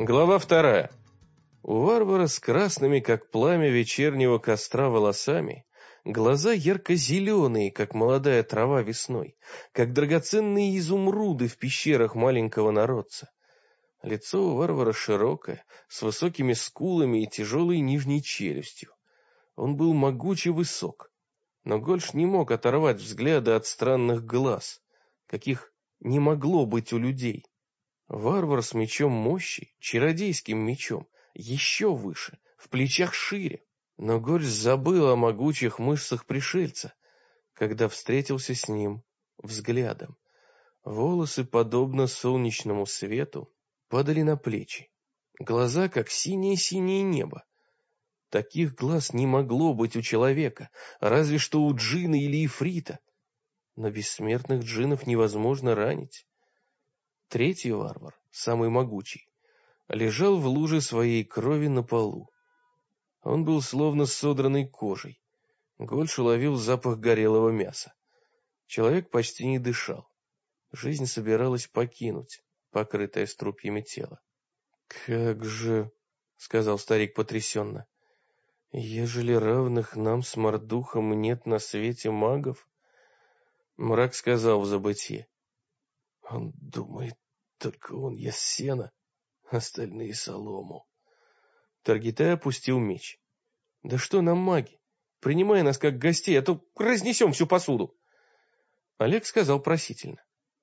Глава 2. У варвара с красными, как пламя вечернего костра, волосами, глаза ярко-зеленые, как молодая трава весной, как драгоценные изумруды в пещерах маленького народца. Лицо у варвара широкое, с высокими скулами и тяжелой нижней челюстью. Он был могуч и высок, но Гольш не мог оторвать взгляда от странных глаз, каких не могло быть у людей. Варвар с мечом мощи, чародейским мечом, еще выше, в плечах шире. Но Гольш забыл о могучих мышцах пришельца, когда встретился с ним взглядом. Волосы, подобно солнечному свету, падали на плечи. Глаза, как синее-синее небо. Таких глаз не могло быть у человека, разве что у джина или ифрита. Но бессмертных джинов невозможно ранить. Третий варвар, самый могучий, лежал в луже своей крови на полу. Он был словно содранной кожей. Гольш уловил запах горелого мяса. Человек почти не дышал. Жизнь собиралась покинуть покрытое струпьями тело. «Как же...» — сказал старик потрясенно. «Ежели равных нам с Мордухом нет на свете магов?» Мрак сказал в забытье. «Он думает, только он ест сено, остальные солому». Таргитай опустил меч. «Да что нам маги? Принимай нас как гостей, а то разнесем всю посуду». Олег сказал просительно.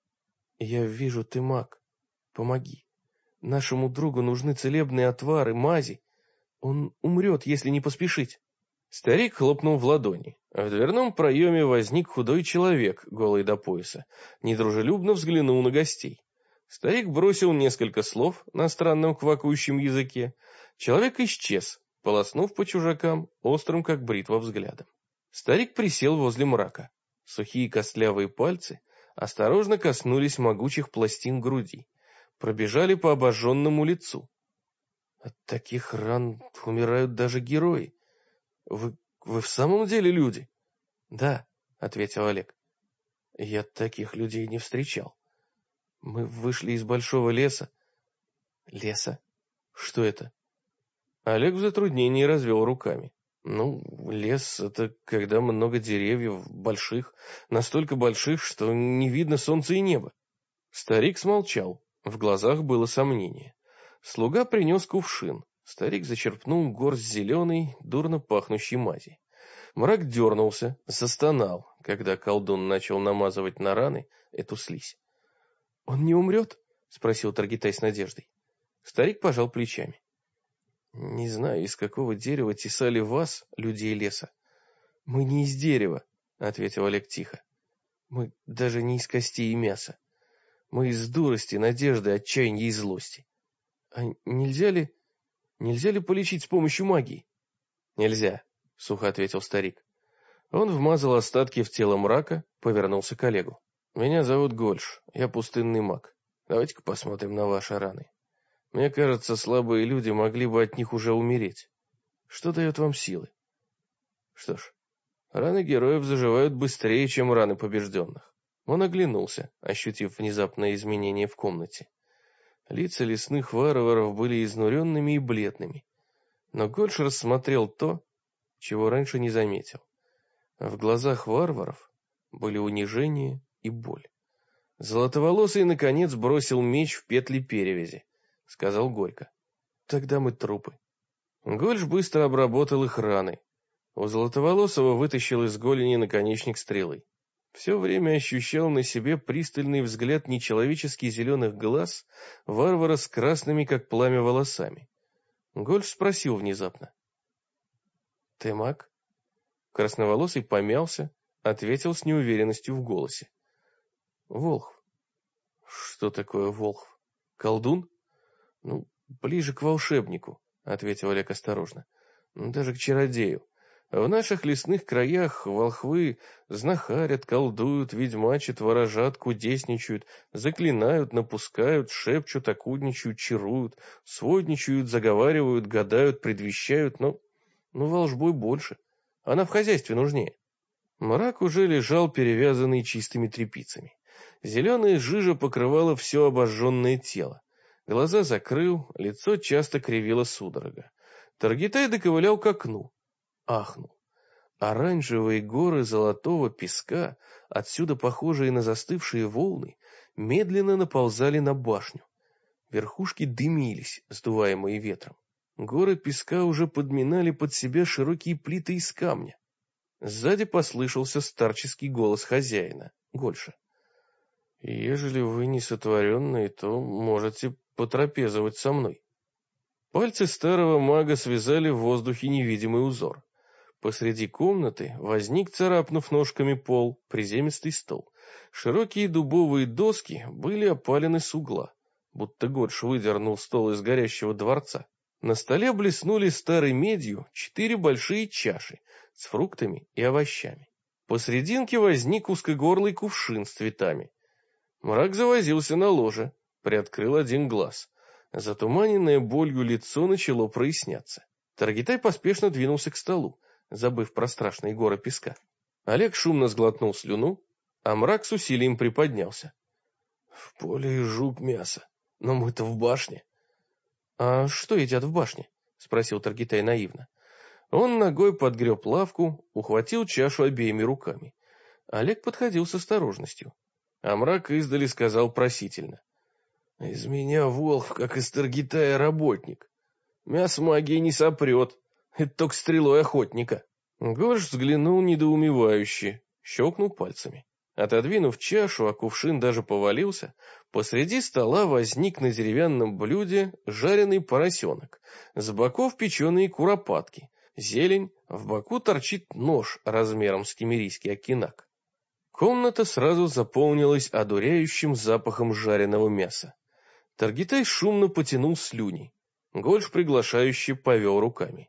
«Я вижу, ты маг. Помоги. Нашему другу нужны целебные отвары, мази. Он умрет, если не поспешить». Старик хлопнул в ладони. В дверном проеме возник худой человек, голый до пояса. Недружелюбно взглянул на гостей. Старик бросил несколько слов на странном квакающем языке. Человек исчез, полоснув по чужакам острым, как бритва, взглядом. Старик присел возле мрака. Сухие костлявые пальцы осторожно коснулись могучих пластин груди, пробежали по обожженному лицу. От таких ран умирают даже герои. Вы в самом деле люди? Да, ответил Олег. Я таких людей не встречал. Мы вышли из большого леса. Леса? Что это? Олег в затруднении развел руками. Ну, лес — это когда много деревьев, больших, настолько больших, что не видно солнца и неба. Старик смолчал, в глазах было сомнение. Слуга принес кувшин. Старик зачерпнул горсть зеленой, дурно пахнущей мази. Мрак дернулся, застонал, когда колдун начал намазывать на раны эту слизь. — Он не умрет? — спросил Таргитай с надеждой. Старик пожал плечами. — Не знаю, из какого дерева тесали вас, людей леса. — Мы не из дерева, — ответил Олег тихо. — Мы даже не из костей и мяса. Мы из дурости, надежды, отчаяния и злости. А нельзя ли полечить с помощью магии? Нельзя, сухо ответил старик. Он вмазал остатки в тело мрака, повернулся к Олегу. Меня зовут Гольш, я пустынный маг. Давайте-ка посмотрим на ваши раны. Мне кажется, слабые люди могли бы от них уже умереть. Что дает вам силы? Что ж, раны героев заживают быстрее, чем раны побежденных. Он оглянулся, ощутив внезапное изменение в комнате. Лица лесных варваров были изнуренными и бледными. Но Гольш рассмотрел то, чего раньше не заметил. В глазах варваров были унижение и боль. Золотоволосый, наконец, бросил меч в петли перевязи. Сказал горько. Тогда мы трупы. Гольш быстро обработал их раны. У Золотоволосого вытащил из голени наконечник стрелы. Все время ощущал на себе пристальный взгляд нечеловечески зеленых глаз варвара с красными, как пламя, волосами. Гольш спросил внезапно. — Ты маг? Красноволосый помялся, ответил с неуверенностью в голосе. — Волхв. — Что такое волхв? Колдун? — Ну, ближе к волшебнику, — ответил Олег осторожно. — Даже к чародею. В наших лесных краях волхвы знахарят, колдуют, ведьмачат, ворожат, кудесничают, заклинают, напускают, шепчут, окудничают, чаруют, сводничают, заговаривают, гадают, предвещают, но волшбой больше. Она в хозяйстве нужнее. Мрак уже лежал перевязанный чистыми тряпицами. Зеленая жижа покрывала все обожженное тело. Глаза закрыл, лицо часто кривило судорога. Таргитай доковылял к окну. Ахнул. Оранжевые горы золотого песка, отсюда похожие на застывшие волны, медленно наползали на башню. Верхушки дымились, сдуваемые ветром. Горы песка уже подминали под себя широкие плиты из камня. Сзади послышался старческий голос хозяина, Гольша. «Ежели вы не сотворенные, то можете потрапезовать со мной». Пальцы старого мага связали в воздухе невидимый узор. Посреди комнаты возник, царапнув ножками пол, приземистый стол. Широкие дубовые доски были опалены с угла, будто Гольш выдернул стол из горящего дворца. На столе блеснули старой медью 4 большие чаши с фруктами и овощами. Посрединке возник узкогорлый кувшин с цветами. Мрак завозился на ложе, приоткрыл один глаз. Затуманенное болью лицо начало проясняться. Таргитай поспешно двинулся к столу, забыв про страшные горы песка. Олег шумно сглотнул слюну, а Мрак с усилием приподнялся. В поле жук мясо, но мы-то в башне. А что едят в башне? Спросил Таргитай наивно. Он ногой подгреб лавку, ухватил чашу обеими руками. Олег подходил с осторожностью. А Мрак издали сказал просительно. Из меня волк, как из Таргитая работник. Мясо магии не сопрет. Это только стрелой охотника. Горш взглянул недоумевающе, щелкнул пальцами. Отодвинув чашу, а кувшин даже повалился, посреди стола возник на деревянном блюде жареный поросенок, с боков печеные куропатки, зелень, в боку торчит нож размером с киммерийский окинак. Комната сразу заполнилась одуряющим запахом жареного мяса. Таргитай шумно потянул слюни. Гольш приглашающе повел руками.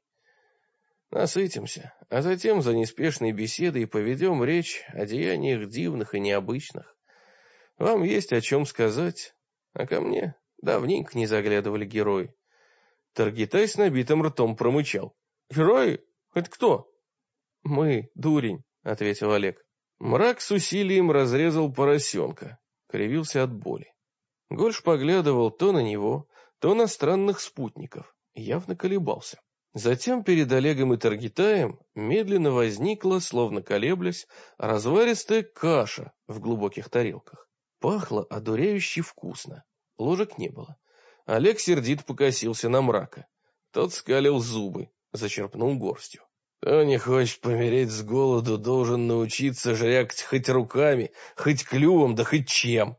Насытимся, а затем за неспешной беседой поведем речь о деяниях дивных и необычных. Вам есть о чем сказать, а ко мне давненько не заглядывали герои. Таргитай с набитым ртом промычал. Герои? Это кто? Мы, дурень, ответил Олег. Мрак с усилием разрезал поросенка, кривился от боли. Гольш поглядывал то на него, то на странных спутников, явно колебался. Затем перед Олегом и Таргитаем медленно возникла, словно колеблясь, разваристая каша в глубоких тарелках. Пахло одуряюще вкусно. Ложек не было. Олег сердито покосился на Мрака. Тот скалил зубы, зачерпнул горстью. Кто не хочет помереть с голоду, должен научиться жрякать хоть руками, хоть клювом, да хоть чем.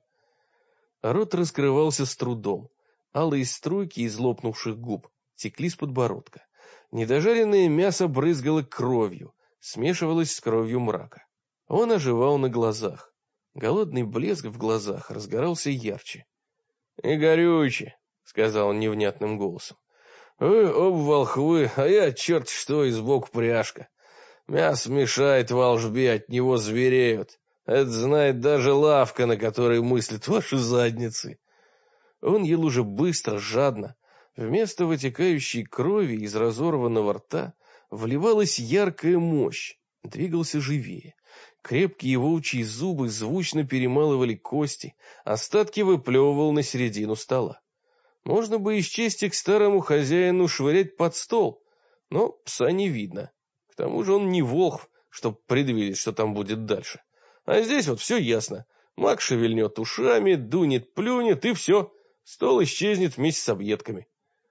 Рот раскрывался с трудом. Алые струйки из лопнувших губ текли с подбородка. Недожаренное мясо брызгало кровью, смешивалось с кровью Мрака. Он оживал на глазах. Голодный блеск в глазах разгорался ярче. — И горюче, — сказал он невнятным голосом. — Вы оба волхвы, а я черт что и сбоку пряжка. Мясо мешает волжбе, от него звереют. Это знает даже лавка, на которой мыслят ваши задницы. Он ел уже быстро, жадно. Вместо вытекающей крови из разорванного рта вливалась яркая мощь, двигался живее. Крепкие волчьи зубы звучно перемалывали кости, остатки выплевывал на середину стола. Можно бы из чести к старому хозяину швырять под стол, но пса не видно. К тому же он не волхв, чтоб предвидеть, что там будет дальше. А здесь вот все ясно. Маг шевельнет ушами, дунет, плюнет, и все. Стол исчезнет вместе с объедками.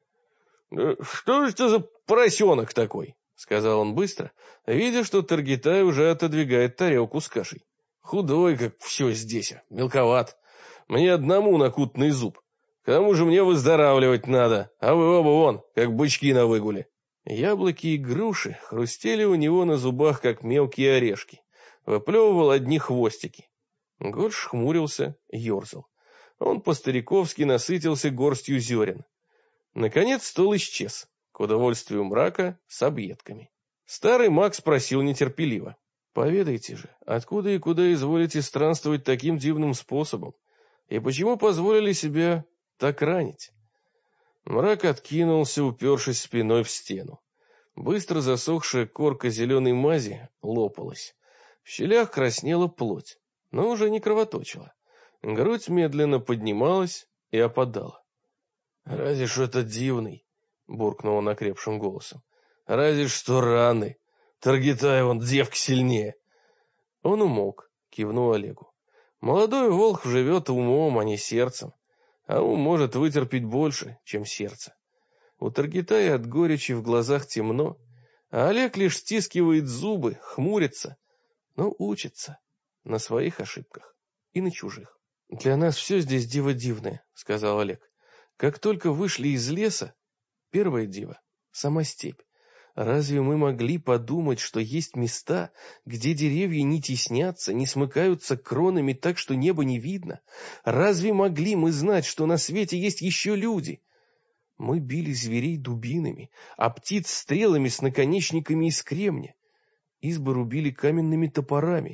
«Что же это за поросенок такой?» — сказал он быстро, видя, что Таргитай уже отодвигает тарелку с кашей. «Худой, как все здесь, мелковат. Мне одному накутный зуб. К тому же мне выздоравливать надо, а вы оба вон, как бычки на выгуле». Яблоки и груши хрустели у него на зубах, как мелкие орешки. Выплевывал одни хвостики. Гольш хмурился, ерзал. Он по-стариковски насытился горстью зерен. Наконец стол исчез, к удовольствию Мрака, с объедками. Старый маг спросил нетерпеливо. «Поведайте же, откуда и куда изволите странствовать таким дивным способом? И почему позволили себя так ранить?» Мрак откинулся, упершись спиной в стену. Быстро засохшая корка зеленой мази лопалась. В щелях краснела плоть, но уже не кровоточила. Грудь медленно поднималась и опадала. Разве что это дивный, буркнул он окрепшим голосом. Разве что раны. Таргитай, он девка сильнее. Он умолк, кивнул Олегу. Молодой волк живет умом, а не сердцем. А ум может вытерпеть больше, чем сердце. У Таргитая от горечи в глазах темно, а Олег лишь стискивает зубы, хмурится, но учится на своих ошибках и на чужих. «Для нас все здесь диво дивное», — сказал Олег. «Как только вышли из леса, первое диво — сама степь. Разве мы могли подумать, что есть места, где деревья не теснятся, не смыкаются кронами так, что небо не видно? Разве могли мы знать, что на свете есть еще люди? Мы били зверей дубинами, а птиц стрелами с наконечниками из кремня. Избы рубили каменными топорами.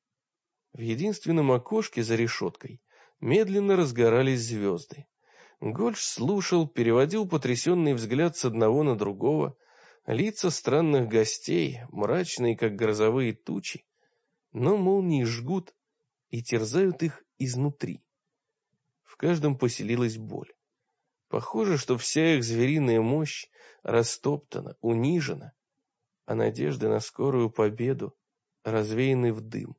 В единственном окошке за решеткой медленно разгорались звезды. Гольш слушал, переводил потрясенный взгляд с одного на другого. Лица странных гостей, мрачные, как грозовые тучи, но молнии жгут и терзают их изнутри. В каждом поселилась боль. Похоже, что вся их звериная мощь растоптана, унижена, а надежды на скорую победу развеяны в дым.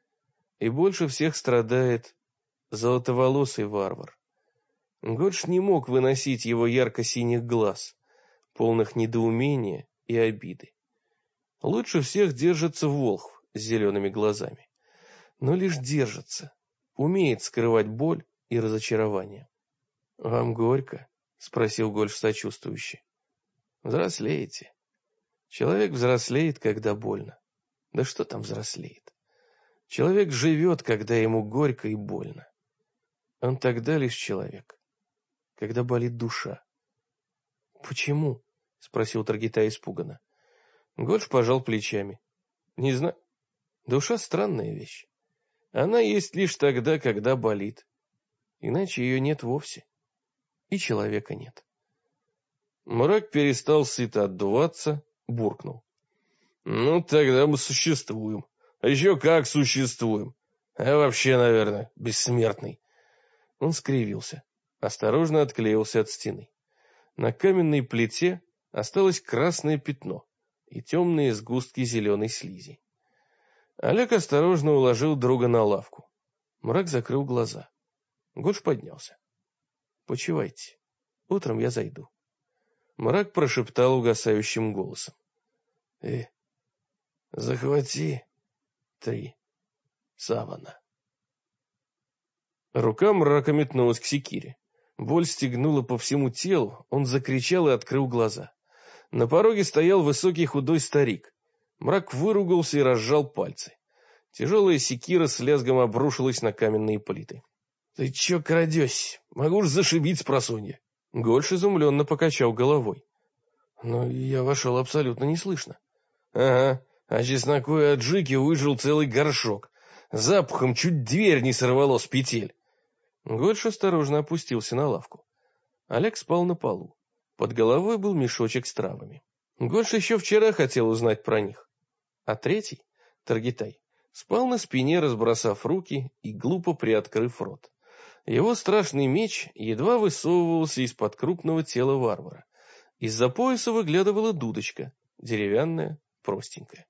И больше всех страдает золотоволосый варвар. Гольш не мог выносить его ярко-синих глаз, полных недоумения и обиды. Лучше всех держится волхв с зелеными глазами, но лишь держится, умеет скрывать боль и разочарование. — Вам горько? — спросил Гольш сочувствующе. — Взрослеете. Человек взрослеет, когда больно. Да что там взрослеет? Человек живет, когда ему горько и больно. Он тогда лишь человек, когда болит душа. — Почему? — спросил Таргитай испуганно. Гольш пожал плечами. — Не знаю. Душа — странная вещь. Она есть лишь тогда, когда болит. Иначе ее нет вовсе. И человека нет. Мрак перестал сыто отдуваться, буркнул. — Ну, тогда мы существуем. А еще как существуем. А вообще, наверное, бессмертный. Он скривился, осторожно отклеился от стены. На каменной плите осталось красное пятно и темные сгустки зеленой слизи. Олег осторожно уложил друга на лавку. Мрак закрыл глаза. Гольш поднялся. — Почивайте. Утром я зайду. Мрак прошептал угасающим голосом. — захвати 3 савана. Рука мрака метнулась к секире. Боль стегнула по всему телу, он закричал и открыл глаза. На пороге стоял высокий худой старик. Мрак выругался и разжал пальцы. Тяжелая секира с лязгом обрушилась на каменные плиты. — Ты че крадешь? Могу ж зашибить спросонья. Гольш изумленно покачал головой. — Но я вошел абсолютно неслышно. — Ага, а чесноку и аджики выжил целый горшок. Запахом чуть дверь не сорвало с петель. Гольш осторожно опустился на лавку. Олег спал на полу. Под головой был мешочек с травами. Гольш еще вчера хотел узнать про них. А третий, Таргитай, спал на спине, разбросав руки и глупо приоткрыв рот. Его страшный меч едва высовывался из-под крупного тела варвара. Из-за пояса выглядывала дудочка, деревянная, простенькая.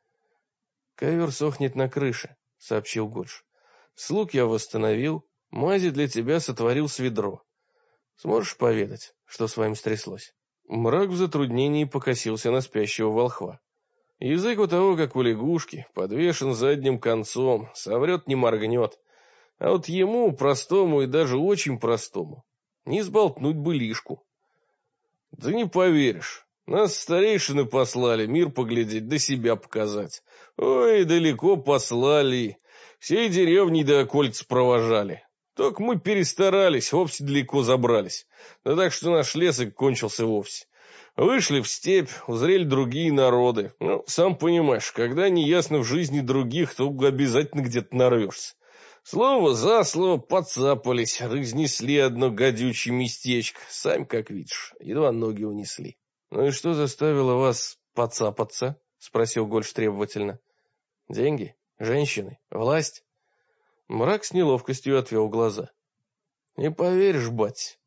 «Ковер сохнет на крыше», — сообщил Гольш. «Слуг я восстановил, мази для тебя сотворил с ведро. Сможешь поведать, что с вами стряслось?» Мрак в затруднении покосился на спящего волхва. Язык у того, как у лягушки, подвешен задним концом, соврет не моргнет. А вот ему, простому и даже очень простому, не сболтнуть бы лишку. Да не поверишь, нас старейшины послали мир поглядеть, да себя показать. Ой, далеко послали, всей деревней до окольца провожали. Только мы перестарались, вовсе далеко забрались. Да так что наш лес и кончился вовсе. Вышли в степь, узрели другие народы. Ну, сам понимаешь, когда неясно в жизни других, то обязательно где-то нарвешься. Слово за слово подцапались, разнесли одно гадючее местечко. Сами, как видишь, едва ноги унесли. — Ну и что заставило вас подцапаться? — спросил Гольш требовательно. — Деньги? Женщины? Власть? Мрак с неловкостью отвел глаза. — Не поверишь, бать,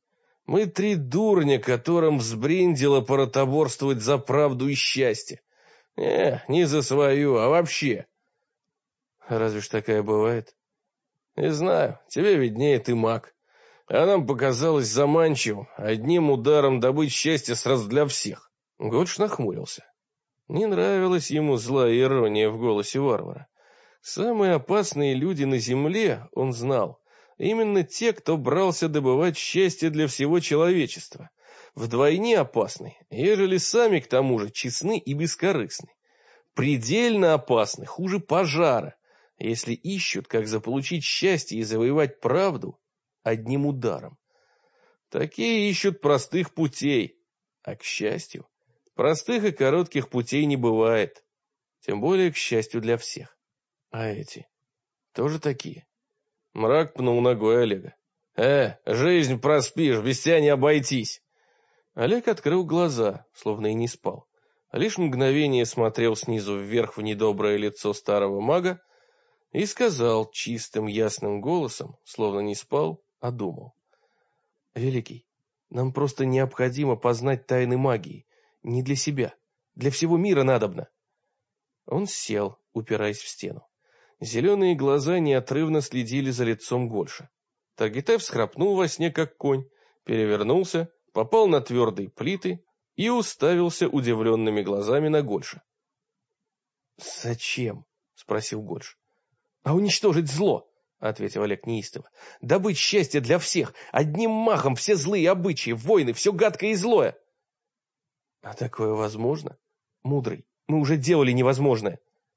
Мы 3 дурня, которым взбрендило поротоборствовать за правду и счастье. Не за свою, а вообще. Разве ж такая бывает? Не знаю, тебе виднее, ты маг. А нам показалось заманчивым одним ударом добыть счастье сразу для всех. Гольш нахмурился. Не нравилась ему злая ирония в голосе варвара. Самые опасные люди на земле, он знал, именно те, кто брался добывать счастье для всего человечества. Вдвойне опасны, ежели сами к тому же честны и бескорыстны. Предельно опасны, хуже пожара, если ищут, как заполучить счастье и завоевать правду одним ударом. Такие ищут простых путей, а к счастью, простых и коротких путей не бывает, тем более к счастью для всех. А эти тоже такие? Мрак пнул ногой Олега. Жизнь проспишь, без тебя не обойтись. Олег открыл глаза, словно и не спал. Лишь мгновение смотрел снизу вверх в недоброе лицо старого мага и сказал чистым ясным голосом, словно не спал, а думал. Великий, нам просто необходимо познать тайны магии. Не для себя, для всего мира надобно. Он сел, упираясь в стену. Зеленые глаза неотрывно следили за лицом Гольша. Таргитай всхрапнул во сне, как конь, перевернулся, попал на твердые плиты и уставился удивленными глазами на Гольша. «Зачем?» — спросил Гольш. «А уничтожить зло», — ответил Олег неистово. «Добыть счастье для всех, одним махом все злые обычаи, войны, все гадкое и злое». «А такое возможно? Мудрый, мы уже делали невозможное».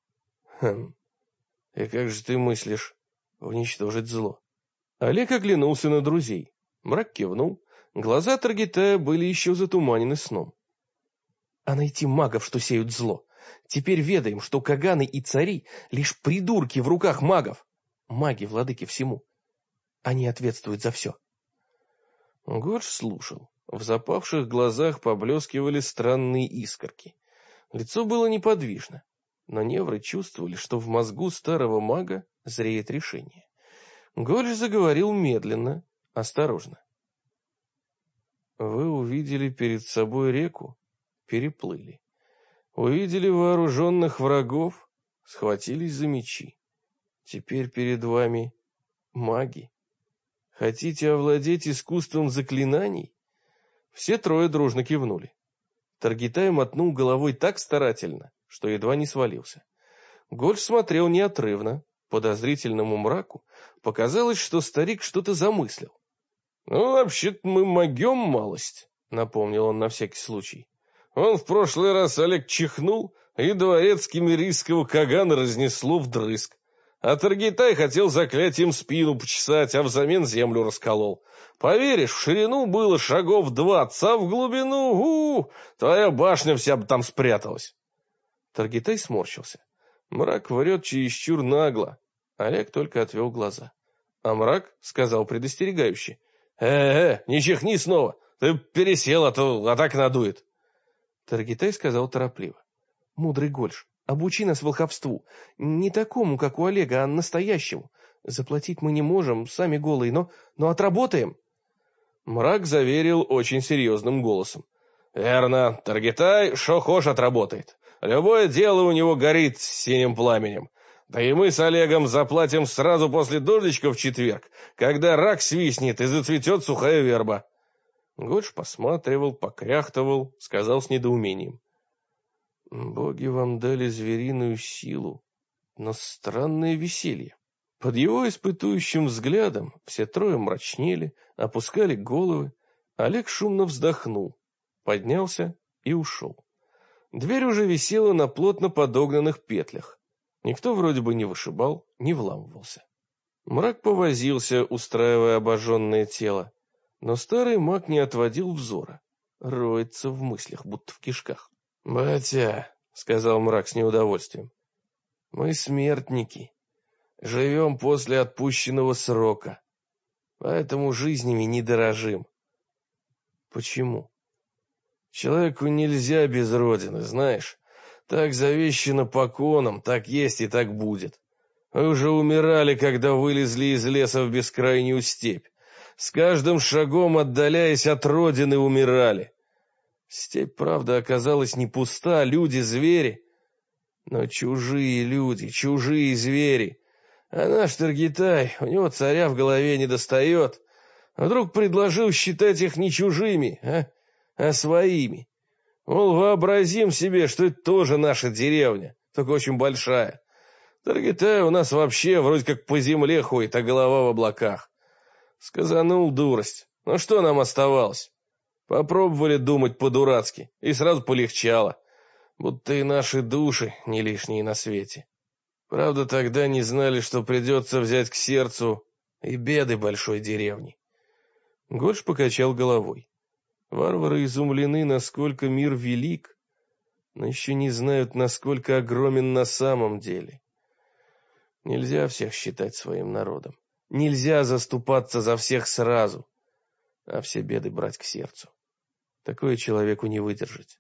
И как же ты мыслишь уничтожить зло? Олег оглянулся на друзей. Мрак кивнул. Глаза Таргитая были еще затуманены сном. А найти магов, что сеют зло. Теперь ведаем, что каганы и цари лишь придурки в руках магов. Маги владыки всему. Они ответствуют за все. Горш слушал. В запавших глазах поблескивали странные искорки. Лицо было неподвижно. Но невры чувствовали, что в мозгу старого мага зреет решение. Гольш заговорил медленно, осторожно. Вы увидели перед собой реку, переплыли. Увидели вооруженных врагов, схватились за мечи. Теперь перед вами маги. Хотите овладеть искусством заклинаний? Все 3 дружно кивнули. Таргитай мотнул головой так старательно, что едва не свалился. Гольш смотрел неотрывно. Подозрительному мраку показалось, что старик что-то замыслил. Вообще-то мы могем малость», — напомнил он на всякий случай. «Он в прошлый раз Олег чихнул, и дворец кемерийского кагана разнесло вдрызг. А Таргитай хотел заклятием спину почесать, а взамен землю расколол. Поверишь, в ширину было шагов 20, а в глубину, твоя башня вся бы там спряталась». Таргитай сморщился. Мрак врет чересчур нагло. Олег только отвел глаза. А мрак сказал предостерегающе. Не чихни снова, ты пересел, а так надует. Таргитай сказал торопливо. Мудрый Гольш, обучи нас волховству. Не такому, как у Олега, а настоящему. Заплатить мы не можем, сами голые, но отработаем. Мрак заверил очень серьезным голосом. Верно, Таргитай шо хошь отработает. Любое дело у него горит синим пламенем. Да и мы с Олегом заплатим сразу после дождичка в четверг, когда рак свистнет и зацветет сухая верба. Гольш посматривал, покряхтывал, сказал с недоумением. Боги вам дали звериную силу, но странное веселье. Под его испытующим взглядом все 3 мрачнели, опускали головы. Олег шумно вздохнул, поднялся и ушел. Дверь уже висела на плотно подогнанных петлях. Никто вроде бы не вышибал, не вламывался. Мрак повозился, устраивая обожженное тело, но старый маг не отводил взора, роется в мыслях, будто в кишках. «Батя», — сказал мрак с неудовольствием, — «мы смертники, живем после отпущенного срока, поэтому жизнями не дорожим». «Почему?» «Человеку нельзя без родины, знаешь. Так завещано поконом, так есть и так будет. Вы уже умирали, когда вылезли из леса в бескрайнюю степь. с каждым шагом отдаляясь от родины, умирали. Степь, правда, оказалась не пуста, люди, звери, но чужие люди, чужие звери. А наш Таргитай, у него царя в голове не достает. Вдруг предложил считать их не чужими, а своими. Мол, вообразим себе, что это тоже наша деревня, только очень большая. Таргитай у нас вообще вроде как по земле ходит, а голова в облаках. Сказанул дурость. Ну что нам оставалось? Попробовали думать по-дурацки, и сразу полегчало. Будто и наши души не лишние на свете. Правда, тогда не знали, что придется взять к сердцу и беды большой деревни. Гольш покачал головой. Варвары изумлены, насколько мир велик, но еще не знают, насколько огромен на самом деле. Нельзя всех считать своим народом. Нельзя заступаться за всех сразу, а все беды брать к сердцу. Такое человеку не выдержать.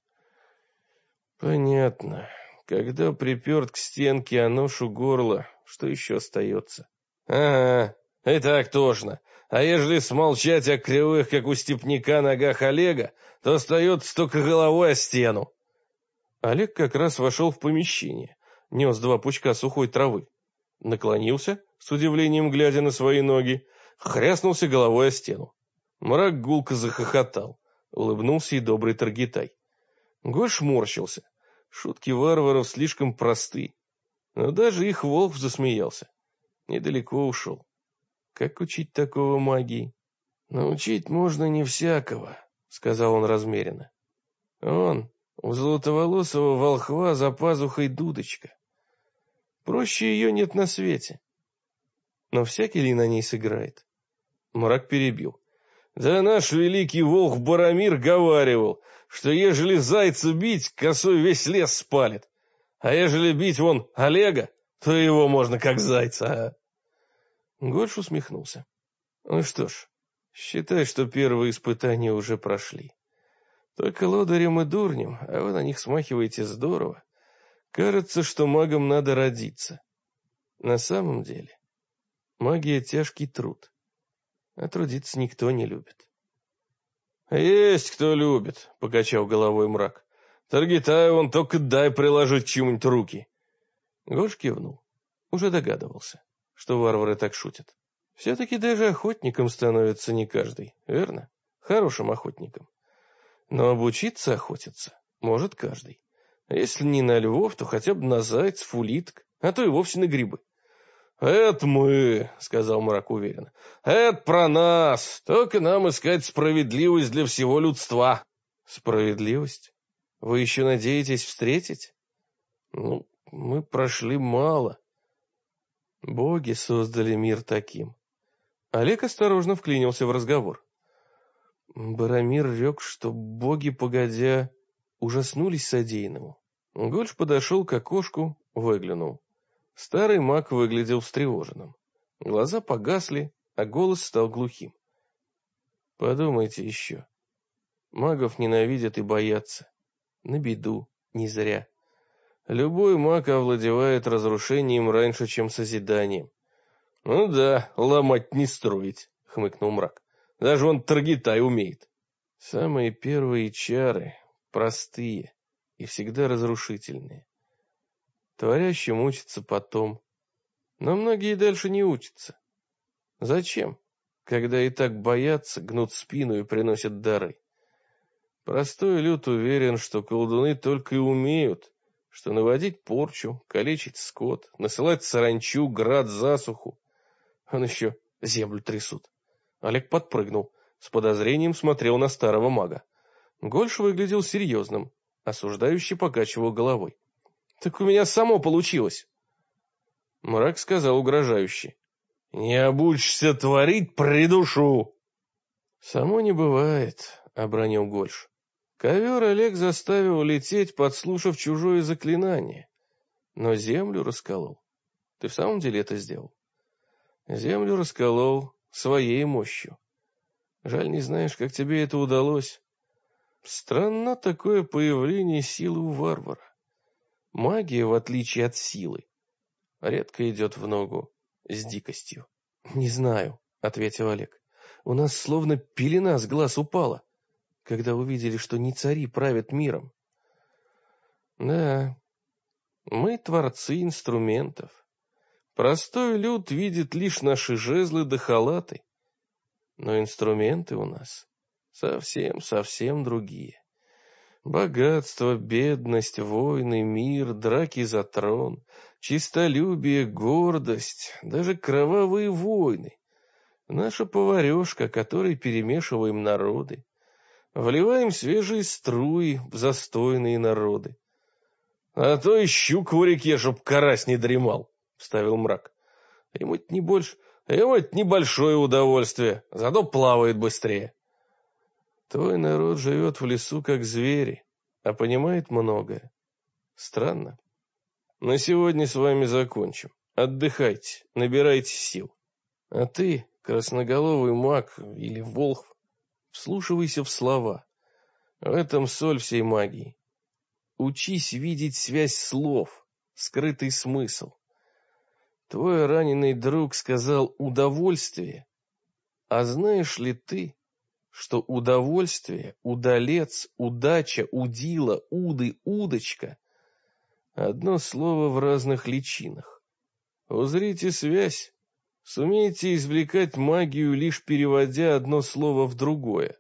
Понятно. Когда приперт к стенке, а нож у горла, что еще остается? Ага, и так тошно. А ежели смолчать о кривых, как у степняка, ногах Олега, то остается только головой о стену. Олег как раз вошел в помещение, нес 2 пучка сухой травы. Наклонился, с удивлением глядя на свои ноги, хряснулся головой о стену. Мрак гулко захохотал, улыбнулся и добрый Таргитай. Гош морщился. Шутки варваров слишком просты. Но даже их волк засмеялся. Недалеко ушел. Как учить такого магии? Научить можно не всякого, сказал он размеренно. У золотоволосого волхва за пазухой дудочка. Проще ее нет на свете. Но всякий ли на ней сыграет? Мрак перебил. Да наш великий волк Барамир говаривал, что ежели зайца бить, косой весь лес спалит. А ежели бить вон Олега, то его можно как зайца, а? Гольш усмехнулся. Ну что ж, считай, что первые испытания уже прошли. Только лодырям и дурням, а вы на них смахиваете здорово. Кажется, что магам надо родиться. На самом деле, магия — тяжкий труд. А трудиться никто не любит. «Есть кто любит», — покачал головой Мрак. «Таргитаю он только дай приложить к чему-нибудь руки». Гош кивнул. Уже догадывался, что варвары так шутят. Все-таки даже охотником становится не каждый, верно? Хорошим охотником. Но обучиться охотиться может каждый. А если не на львов, то хотя бы на зайцев, улиток, а то и вовсе на грибы. «Это мы», — сказал Мрак уверенно. «Это про нас. Только нам искать справедливость для всего людства». «Справедливость? Вы еще надеетесь встретить?» «Ну, мы прошли мало. Боги создали мир таким». Олег осторожно вклинился в разговор. Барамир рек, что боги, погодя, ужаснулись содеянному. Гольш подошел к окошку, выглянул. Старый маг выглядел встревоженным. Глаза погасли, а голос стал глухим. Подумайте еще. Магов ненавидят и боятся. На беду, не зря. Любой маг овладевает разрушением раньше, чем созиданием. Ну да, ломать не строить, хмыкнул Мрак. Даже он Таргитай умеет. Самые первые чары простые и всегда разрушительные. Творящим учатся потом. Но многие дальше не учатся. Зачем? Когда и так боятся, гнут спину и приносят дары. Простой люд уверен, что колдуны только и умеют, что наводить порчу, калечить скот, насылать саранчу, град, засуху. Он еще землю трясут. Олег подпрыгнул, с подозрением смотрел на старого мага. Гольш выглядел серьезным, осуждающий покачивал головой. Так у меня само получилось. Мрак сказал угрожающе. Не обучишься творить, придушу. Само не бывает, обронил Гольш. Ковер Олег заставил лететь, подслушав чужое заклинание. Но землю расколол. Ты в самом деле это сделал? Землю расколол своей мощью. Жаль, не знаешь, как тебе это удалось. Странно такое появление силы у варвара. Магия, в отличие от силы, редко идет в ногу с дикостью. — Не знаю, — ответил Олег. У нас словно пелена с глаз упала, когда увидели, что не цари правят миром. Да, мы творцы инструментов. Простой люд видит лишь наши жезлы да халаты. Но инструменты у нас совсем другие. Богатство, бедность, войны, мир, драки за трон, честолюбие, гордость, даже кровавые войны. Наша поварешка, которой перемешиваем народы. Вливаем свежие струи в застойные народы. — А то и щук в реке, чтоб карась не дремал, — вставил Мрак. — Ему это небольшое удовольствие, зато плавает быстрее. Твой народ живет в лесу, как звери, а понимает многое. Странно. На сегодня с вами закончим. Отдыхайте, набирайте сил. А ты, красноголовый маг или волхв, вслушивайся в слова. В этом соль всей магии. Учись видеть связь слов, скрытый смысл. Твой раненый друг сказал «удовольствие». А знаешь ли ты, что удовольствие, удалец, удача, удила, уды, удочка — одно слово в разных личинах. Узрите связь, сумейте извлекать магию, лишь переводя одно слово в другое.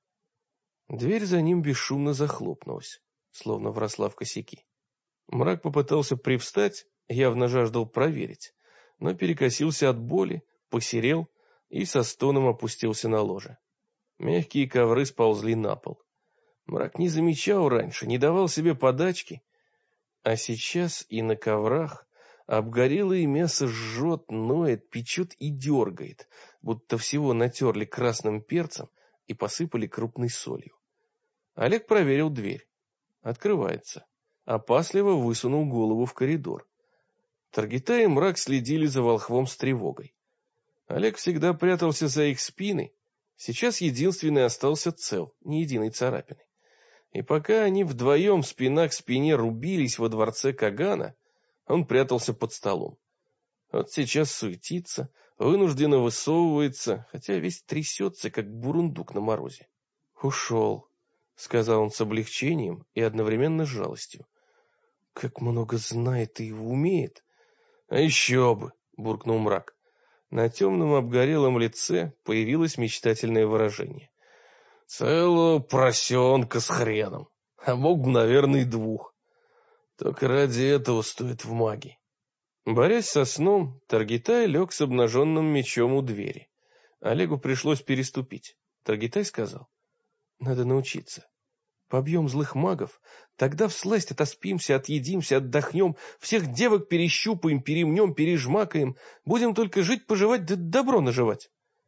Дверь за ним бесшумно захлопнулась, словно вросла в косяки. Мрак попытался привстать, явно жаждал проверить, но перекосился от боли, посерел и со стоном опустился на ложе. Мягкие ковры сползли на пол. Мрак не замечал раньше, не давал себе подачки. А сейчас и на коврах обгорелое мясо жжет, ноет, печет и дергает, будто всего натерли красным перцем и посыпали крупной солью. Олег проверил дверь. Открывается. Опасливо высунул голову в коридор. Таргита и Мрак следили за волхвом с тревогой. Олег всегда прятался за их спины. Сейчас единственный остался цел, ни единой царапины. И пока они вдвоем спина к спине рубились во дворце Кагана, он прятался под столом. Вот сейчас суетится, вынужденно высовывается, хотя весь трясется, как бурундук на морозе. «Ушел», — сказал он с облегчением и одновременно с жалостью. «Как много знает и умеет». «А еще бы», — буркнул Мрак. На темном обгорелом лице появилось мечтательное выражение. «Целого поросенка с хреном, а мог бы, наверное, и 2. Только ради этого стоит в магии». Борясь со сном, Таргитай лег с обнаженным мечом у двери. Олегу пришлось переступить. Таргитай сказал: «Надо научиться. Побьем злых магов, тогда всласть отоспимся, отъедимся, отдохнем, всех девок перещупаем, перемнем, пережмакаем, будем только жить-поживать да добро наживать».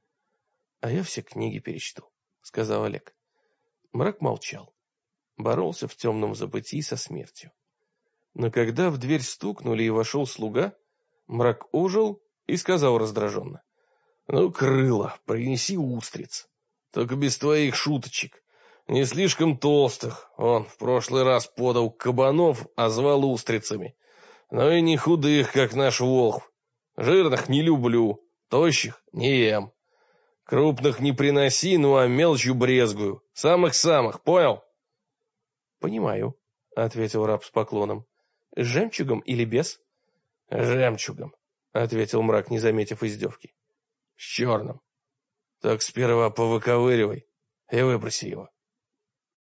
«А я все книги перечту», — сказал Олег. Мрак молчал, боролся в темном забытии со смертью. Но когда в дверь стукнули и вошел слуга, Мрак ожил и сказал раздраженно: «Ну, Крыло, принеси устриц, только без твоих шуточек. Не слишком толстых, он в прошлый раз подал кабанов, а звал устрицами. Но и не худых, как наш волхв. Жирных не люблю, тощих не ем. Крупных не приноси, ну а мелочью брезгую. Самых-самых, понял?» «Понимаю», — ответил раб с поклоном. «С жемчугом или без?» «Жемчугом», — ответил Мрак, не заметив издевки. «С черным. Так сперва повыковыривай и выброси его».